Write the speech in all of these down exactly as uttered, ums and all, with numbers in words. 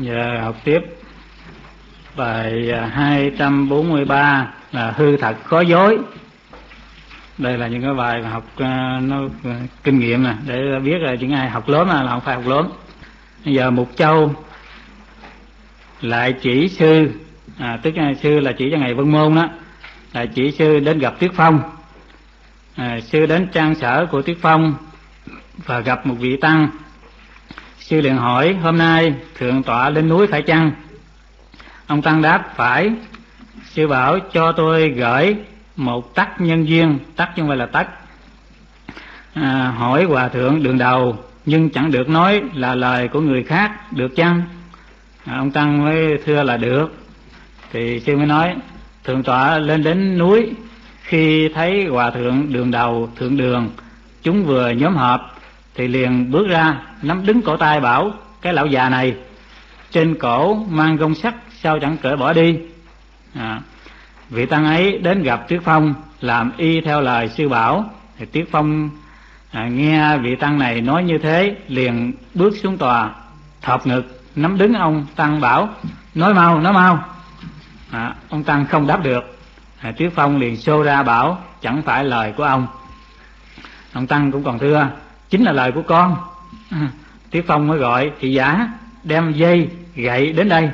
Giờ học tiếp bài hai trăm bốn mươi ba là hư thật khó dối. Đây là những cái bài mà học uh, nó uh, kinh nghiệm nè, để biết là những ai học lớn là không phải học lớn. Bây giờ Mục Châu lại chỉ sư, à, tức là sư là chỉ cho ngày Vân Môn đó, là chỉ sư đến gặp Tuyết Phong. À, sư đến trang sở của Tuyết Phong và gặp một vị tăng. Sư liền hỏi: hôm nay thượng tọa lên núi phải chăng? Ông tăng đáp: phải. Sư bảo: cho tôi gửi một tắc nhân duyên. Tắc chứ không phải là tắc. À, hỏi hòa thượng đường đầu, nhưng chẳng được nói là lời của người khác, được chăng? À, ông tăng mới thưa là được. Thì sư mới nói: thượng tọa lên đến núi, khi thấy hòa thượng đường đầu, thượng đường, chúng vừa nhóm họp, thì liền bước ra, nắm đứng cổ tay bảo: cái lão già này trên cổ mang gông sắt, sao chẳng cởi bỏ đi? À, vị tăng ấy đến gặp Tuyết Phong, làm y theo lời sư bảo. Thì Tuyết Phong à, nghe vị tăng này nói như thế, liền bước xuống tòa, thọp ngực nắm đứng ông tăng bảo: nói mau, nói mau. À, ông tăng không đáp được. à, Tuyết Phong liền xô ra bảo: chẳng phải lời của ông. Ông tăng cũng còn thưa: chính là lời của con. à, Tuyết Phong mới gọi thị giả đem dây gậy đến đây.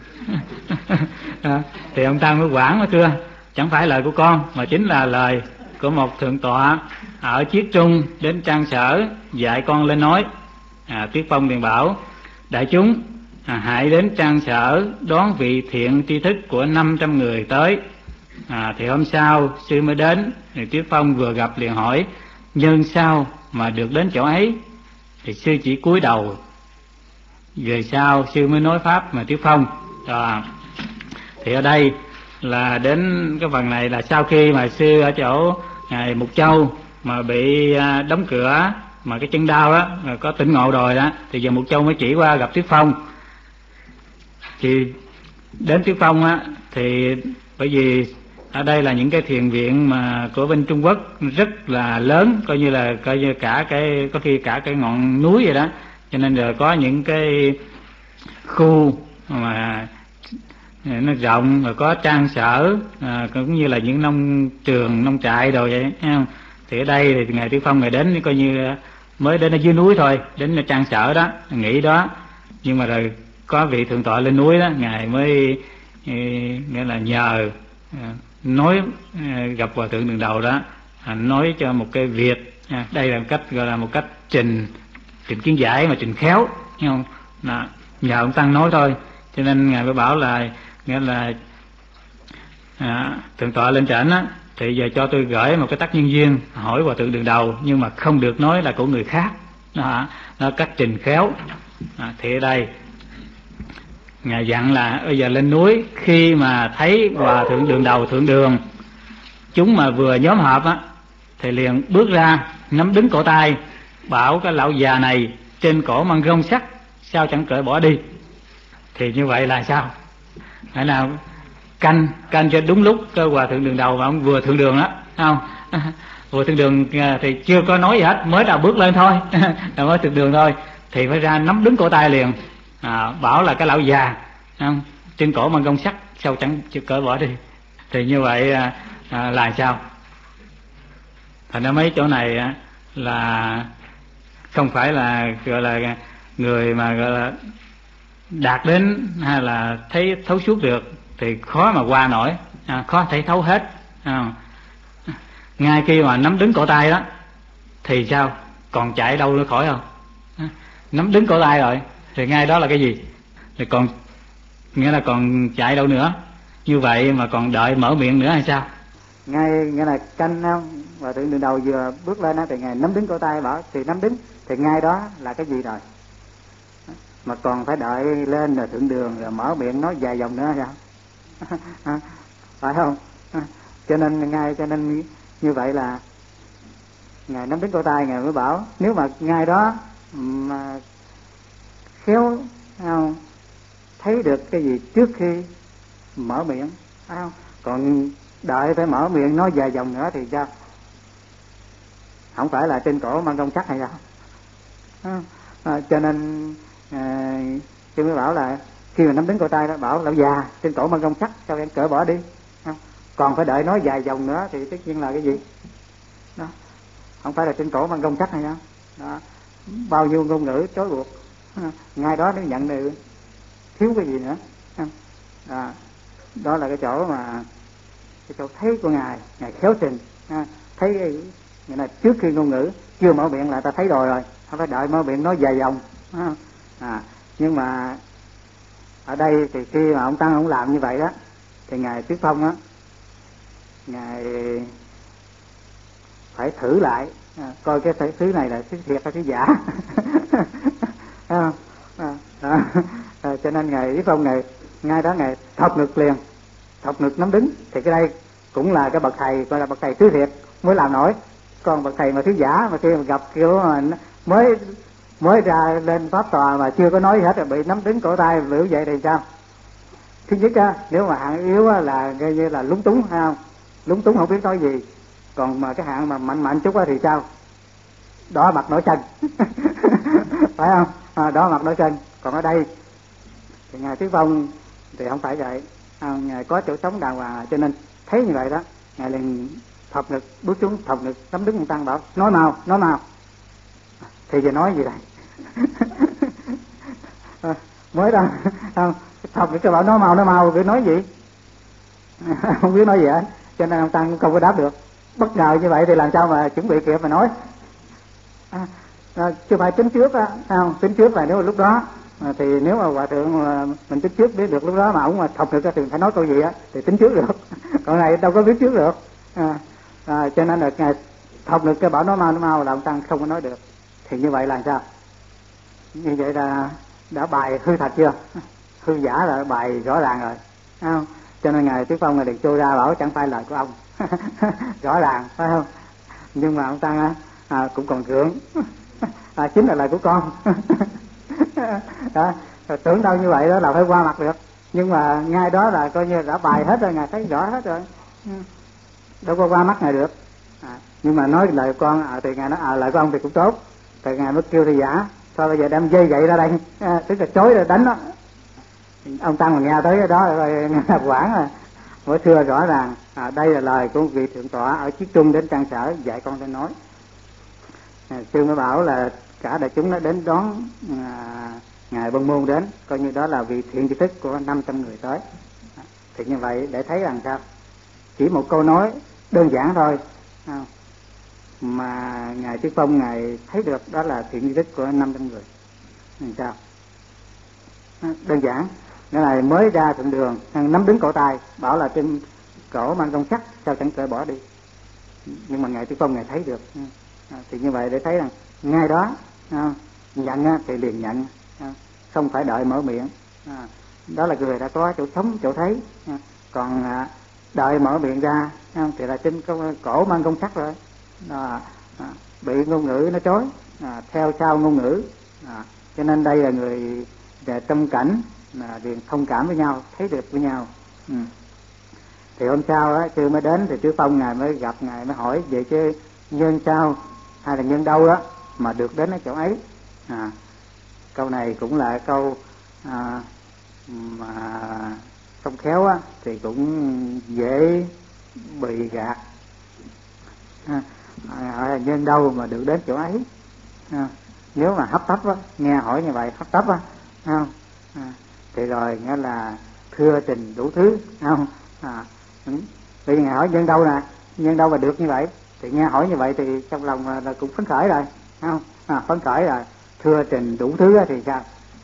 à, thì ông tăng mới quảng mới thưa: chẳng phải lời của con, mà chính là lời của một thượng tọa ở Chiết Trung đến trang sở dạy con lên nói. à, Tuyết Phong liền bảo: đại chúng à, hãy đến trang sở đón vị thiện tri thức của năm trăm người tới. à, Thì hôm sau sư mới đến. Thì Tuyết Phong vừa gặp liền hỏi: nhân sao mà được đến chỗ ấy? Thì sư chỉ cúi đầu. Về sau sư mới nói pháp mà Tuyết Phong. à, Thì ở đây là đến cái phần này là sau khi mà sư ở chỗ ngài Mục Châu mà bị đóng cửa, mà cái chân đau đó, có tỉnh ngộ rồi đó, thì giờ Mục Châu mới chỉ qua gặp Tuyết Phong. Thì đến Tuyết Phong á, thì bởi vì ở đây là những cái thiền viện mà của bên Trung Quốc rất là lớn, coi như là coi như cả cái, có khi cả cái ngọn núi vậy đó, cho nên giờ có những cái khu mà nó rộng, rồi có trang sở, à, cũng như là những nông trường, nông trại đồ vậy, thấy không? Thì ở đây thì ngài Tuyết Phong ngài đến coi như mới đến ở dưới núi thôi, đến trang sở đó, nghỉ đó. Nhưng mà rồi có vị thượng tọa lên núi đó, ngài mới nghĩa là nhờ nói gặp hòa thượng đường đầu đó, nói cho một cái việc. Đây là một cách gọi là một cách trình trình kiến giải mà trình khéo, thấy không? Đó, nhờ ông tăng nói thôi, cho nên ngài mới bảo là nghĩa là à, thượng tọa lên trển á, thì giờ cho tôi gửi một cái tắc nhân duyên hỏi hòa thượng đường đầu, nhưng mà không được nói là của người khác. Đó, đó cách trình khéo. à, Thì ở đây ngài dặn là bây giờ lên núi, khi mà thấy hòa thượng đường đầu, thượng đường, chúng mà vừa nhóm họp á, thì liền bước ra nắm đứng cổ tay bảo: cái lão già này trên cổ mang gông sắt, sao chẳng cởi bỏ đi? Thì như vậy là sao? Phải nào canh canh cho đúng lúc cái hòa thượng đường đầu mà ông vừa thượng đường đó, không? Vừa thượng đường thì chưa có nói gì hết, mới đầu bước lên thôi, là mới thượng đường thôi, thì phải ra nắm đứng cổ tay liền, à, bảo là cái lão già không? Trên cổ mang gông sắt, sao chẳng cởi bỏ đi? Thì như vậy à, à, là sao? Thành ra mấy chỗ này à, là không phải là gọi là người mà gọi là đạt đến hay là thấy thấu suốt được thì khó mà qua nổi, à, khó thấy thấu hết. à. Ngay khi mà nắm đứng cổ tay đó thì sao? Còn chạy đâu nữa khỏi không? à. Nắm đứng cổ tay rồi thì ngay đó là cái gì? Thì còn nghĩa là còn chạy đâu nữa? Như vậy mà còn đợi mở miệng nữa hay sao? Ngay nghĩa là canh không? Và thượng đường đầu vừa bước lên đó, thì ngài nắm đứng cổ tay bảo thì nắm đứng, thì ngay đó là cái gì rồi? Mà còn phải đợi lên rồi thượng đường rồi mở miệng nói dài dòng nữa sao? à, phải không? à, cho nên ngay cho nên như vậy là ngài nắm đứng cổ tay, ngài mới bảo nếu mà ngay đó mà khéo không thấy được cái gì trước khi mở miệng, phải không? Còn đợi phải mở miệng nói dài dòng nữa thì sao? Không phải là trên cổ mang gông sắt hay sao? à, à, cho nên à, chứ mới bảo là khi mà nắm đứng cổ tay đó bảo lão già trên cổ mang gông sắt sao em cởi bỏ đi, không? Còn phải đợi nói vài vòng nữa thì tất nhiên là cái gì đó, không phải là trên cổ mang gông sắt hay không đó, bao nhiêu ngôn ngữ trói buộc, ngay đó nó nhận được thiếu cái gì nữa, à, đó là cái chỗ mà cái chỗ thấy của ngài, ngài khéo trình, à, thấy nghĩa là trước khi ngôn ngữ chưa mở miệng là ta thấy rồi rồi, không phải đợi mở miệng nói vài vòng, à, à, nhưng mà ở đây thì khi mà ông Tăng ông làm như vậy đó thì ngài Tuyết Phong á, ngài phải thử lại à, coi cái thứ này là thứ thiệt hay thứ giả. à, à, à, à, cho nên ngài Tuyết Phong ngài ngay đó ngài thọc ngực liền, thọc ngực nắm đứng, thì cái đây cũng là cái bậc thầy gọi là bậc thầy thứ thiệt mới làm nổi, còn bậc thầy mà thứ giả mà khi mà gặp kiểu mà mới mới ra lên pháp tòa mà chưa có nói gì hết rồi bị nắm đứng cổ tay biểu vậy thì sao? Thứ nhất á, nếu mà hạng yếu á, là coi như là lúng túng hay không, lúng túng không biết nói gì, còn mà cái hạng mà mạnh mạnh chút á thì sao? Đỏ mặt nổi chân. Phải không? À, đỏ mặt nổi chân. Còn ở đây thì ngài Tuyết Phong thì không phải vậy, à, ngài có chỗ sống đàng hoàng, cho nên thấy như vậy đó ngài liền thọc ngực, bước xuống thọc ngực nắm đứng ông Tăng bảo nói mau nói mau, thì giờ nói gì đây? À, mới đâu không thọc ngực cái bảo nói mau nói mau biết nói gì. Không biết nói gì hết, cho nên ông Tăng cũng không có đáp được. Bất ngờ như vậy thì làm sao mà chuẩn bị kịp mà nói, à, à, chứ phải tính trước á, không tính trước là nếu mà lúc đó à, thì nếu mà hòa thượng mà mình tính trước biết được lúc đó mà ông mà thọc được thì phải nói câu gì á thì tính trước được. Còn này đâu có biết trước được, à, à, cho nên là ngài thọc được cái bảo nói mau nói mau là ông Tăng không có nói được. Thì như vậy là sao? Như vậy là đã bài hư thật chưa? Hư giả là bài rõ ràng rồi, không? Cho nên ngài Tuyết Phong ngài liền trôi ra bảo chẳng phải lời của ông. Rõ ràng phải không? Nhưng mà ông Tăng à, cũng còn gượng, à, chính là lời của con. Đó, tưởng đâu như vậy đó là phải qua mặt được, nhưng mà ngay đó là coi như đã bài hết rồi, ngài thấy rõ hết rồi, đâu có qua mắt ngài được, à, nhưng mà nói lời con à, thì ngài nói à, lời của ông thì cũng tốt, thì ngài mới kêu thì giả thôi bây giờ đem dây gậy ra đây, à, tức là chối rồi đánh đó. Ông Tăng mà nghe tới cái đó rồi ngài quản rồi mới thưa rõ ràng à, đây là lời của vị thượng tọa ở Chiết Trung đến trang sở dạy con nên nói. À, sư mới bảo là cả đại chúng nó đến đón à, ngài Bân Môn đến, coi như đó là vị thiện tri thức của năm trăm người tới. À, thì như vậy để thấy rằng sao, chỉ một câu nói đơn giản thôi à, mà ngài Tuyết Phong ngài thấy được đó là thiện tri thức của năm trăm người. Làm sao? À, đơn giản, nghĩa là mới ra thượng đường nắm đứng cổ tay bảo là trên cổ mang gông sắt sao chẳng cởi bỏ đi, nhưng mà ngài Tuyết Phong ngài thấy được. À, thì như vậy để thấy rằng ngay đó à, nhận á, thì liền nhận, à, không phải đợi mở miệng, à, đó là người đã có chỗ sống chỗ thấy, à, còn à, đợi mở miệng ra à, thì là trên cổ mang gông sắt rồi, à, à, bị ngôn ngữ nó trói, à, theo sau ngôn ngữ, à, cho nên đây là người về trong cảnh là liền thông cảm với nhau, thấy được với nhau. Ừ. Thì hôm sau á sư mới đến thì Tuyết Phong ngài mới gặp ngài mới hỏi về chứ nhân sao hay là nhân đâu đó mà được đến ở chỗ ấy. À, câu này cũng là câu à, mà không khéo á thì cũng dễ bị gạt. À, hỏi là nhân đâu mà được đến chỗ ấy. À, nếu mà hấp tấp á, nghe hỏi như vậy hấp tấp á, không? À, thì rồi nghĩa là thưa trình đủ thứ, không? À, bây giờ ngài hỏi nhân đâu nè, nhân đâu mà được như vậy, thì nghe hỏi như vậy thì trong lòng là, là cũng phấn khởi rồi, không? À, phấn khởi rồi, thưa trình đủ thứ thì sao?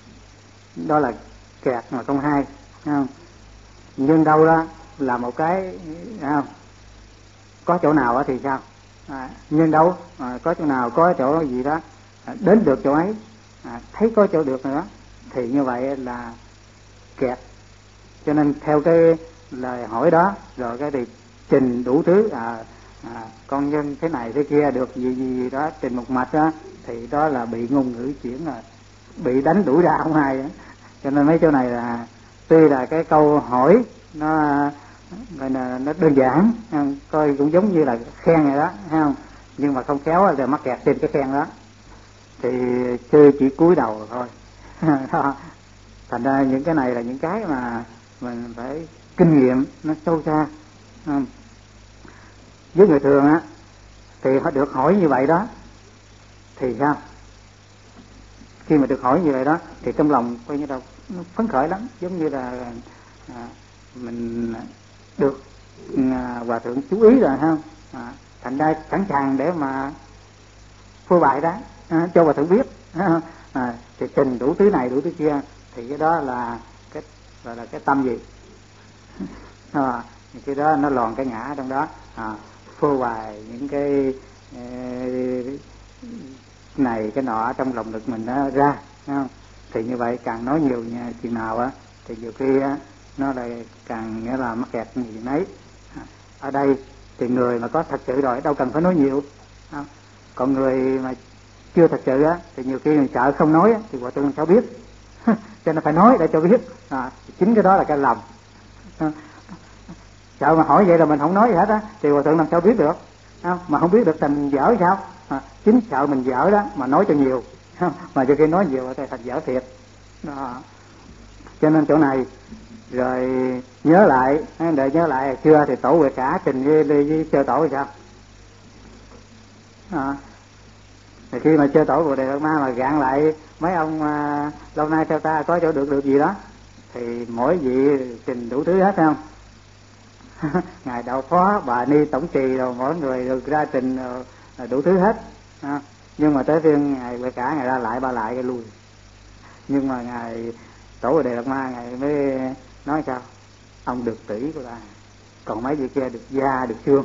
Đó là kẹt mà không hay, không? Nhưng đâu đó là một cái, không? Có chỗ nào thì sao? À, nhưng đâu à, có chỗ nào có chỗ gì đó à, đến được chỗ ấy, à, thấy có chỗ được nữa thì như vậy là kẹt. Cho nên theo cái lời hỏi đó rồi cái thì trình đủ thứ, à, à, con nhân thế này thế kia được gì gì, gì đó trình một mạch đó, thì đó là bị ngôn ngữ chuyển rồi, bị đánh đuổi ra không ai đó. Cho nên mấy chỗ này là tuy là cái câu hỏi nó gọi là nó đơn giản, coi cũng giống như là khen này đó, thấy không? Nhưng mà không khéo là mắc kẹt trên cái khen đó thì chưa chỉ cúi đầu thôi. Thành ra những cái này là những cái mà mình phải kinh nghiệm nó sâu xa. Không? Với người thường á thì họ được hỏi như vậy đó thì sao? Khi mà được hỏi như vậy đó thì trong lòng coi như là phấn khởi lắm, giống như là à, mình được à, hòa thượng chú ý rồi không? À, thành ra sẵn sàng để mà phô bại đó, à, cho hòa thượng biết, à, thì trình đủ thứ này đủ thứ kia, thì cái đó là cái gọi là cái tâm gì? À, cái đó nó lòn cái ngã trong đó, à, phô bày những cái uh, này cái nọ trong lòng lực mình nó ra, không? Thì như vậy càng nói nhiều chuyện nào á thì nhiều khi á nó lại càng nghĩa là mắc kẹt như vậy nấy. Ở đây thì người mà có thật sự rồi đâu cần phải nói nhiều, không? Còn người mà chưa thật sự á thì nhiều khi mình sợ không nói á, thì hòa thượng sao biết cho nên phải nói để cho biết, à, chính cái đó là cái lầm. Sợ mà hỏi vậy là mình không nói gì hết á thì hòa thượng làm sao biết được, không? Mà không biết được thành dở sao, à, chính sợ mình dở đó mà nói cho nhiều, không? Mà cho khi nói nhiều thì thành dở thiệt đó. Cho nên chỗ này rồi nhớ lại, để nhớ lại chưa thì tổ Huệ Cả trình với, với chơi tổ thì sao, à, thì khi mà chơi tổ của Đề Lạt Ma mà gạn lại mấy ông à, lâu nay theo ta có chỗ được được gì đó thì mỗi vị trình đủ thứ hết, phải không? Ngài đạo phó, bà ni tổng trì rồi mỗi người được ra trình rồi, đủ thứ hết, à, nhưng mà tới phiên ngài Huệ Cả ngài ra lại ba lại cái lui. Nhưng mà ngài tổ của Đề Lạt Ma ngài mới nói sao? Ông được tỷ của ta, còn mấy vị kia được da được xương.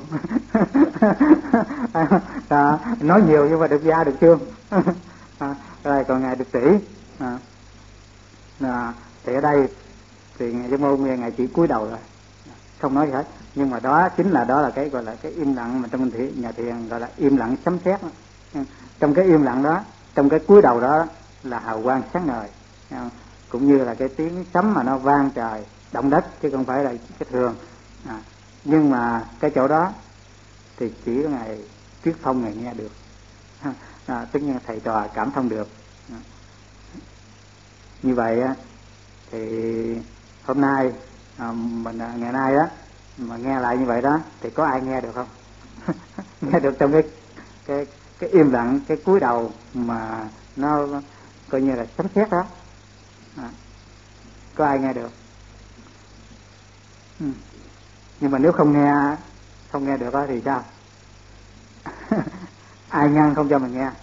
À, nói nhiều nhưng mà được da được xương. À, rồi còn ngài được tỷ. À, à, thì ở đây thì ngài Giống Môn ngài chỉ cúi đầu rồi, không nói gì hết. Nhưng mà đó chính là đó là cái gọi là cái im lặng mà trong thiền, nhà thiền gọi là im lặng sấm sét. Trong cái im lặng đó, trong cái cúi đầu đó là hào quang sáng ngời, cũng như là cái tiếng sấm mà nó vang trời động đất chứ không phải là cái thường. À, nhưng mà cái chỗ đó thì chỉ có ngài Triết Phong ngài nghe được, à, tức là thầy trò cảm thông được. À, như vậy á thì hôm nay à, mình ngày nay đó mà nghe lại như vậy đó thì có ai nghe được không? Nghe được trong cái cái cái im lặng, cái cúi đầu mà nó coi như là sấm sét đó, à, có ai nghe được? Ừ. Nhưng mà nếu không nghe không nghe được đó thì sao? Ai ngăn không cho mình nghe?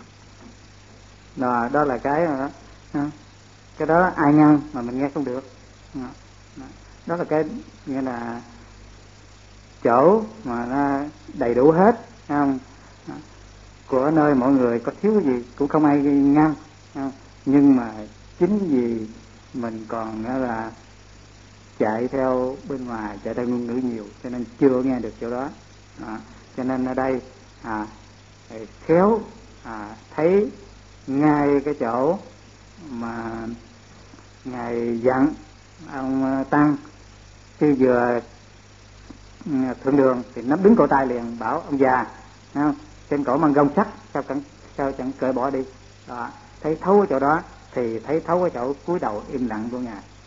Đó, đó là cái đó. Cái đó ai ngăn mà mình nghe không được. Đó là cái nghĩa là chỗ mà nó đầy đủ hết, không? Của nơi mọi người có thiếu gì cũng không ai ngăn, không? Nhưng mà chính vì mình còn là chạy theo bên ngoài, chạy theo ngôn ngữ nhiều cho nên chưa nghe được chỗ đó. À, cho nên ở đây à, khéo à, thấy ngay cái chỗ mà ngài dặn ông Tăng khi vừa thượng đường thì nắm đứng cổ tay liền bảo ông già, không? Trên cổ mang gông sắt sao chẳng sao chẳng cởi bỏ đi. Đó, thấy thấu ở chỗ đó thì thấy thấu ở chỗ cúi đầu im lặng của ngài.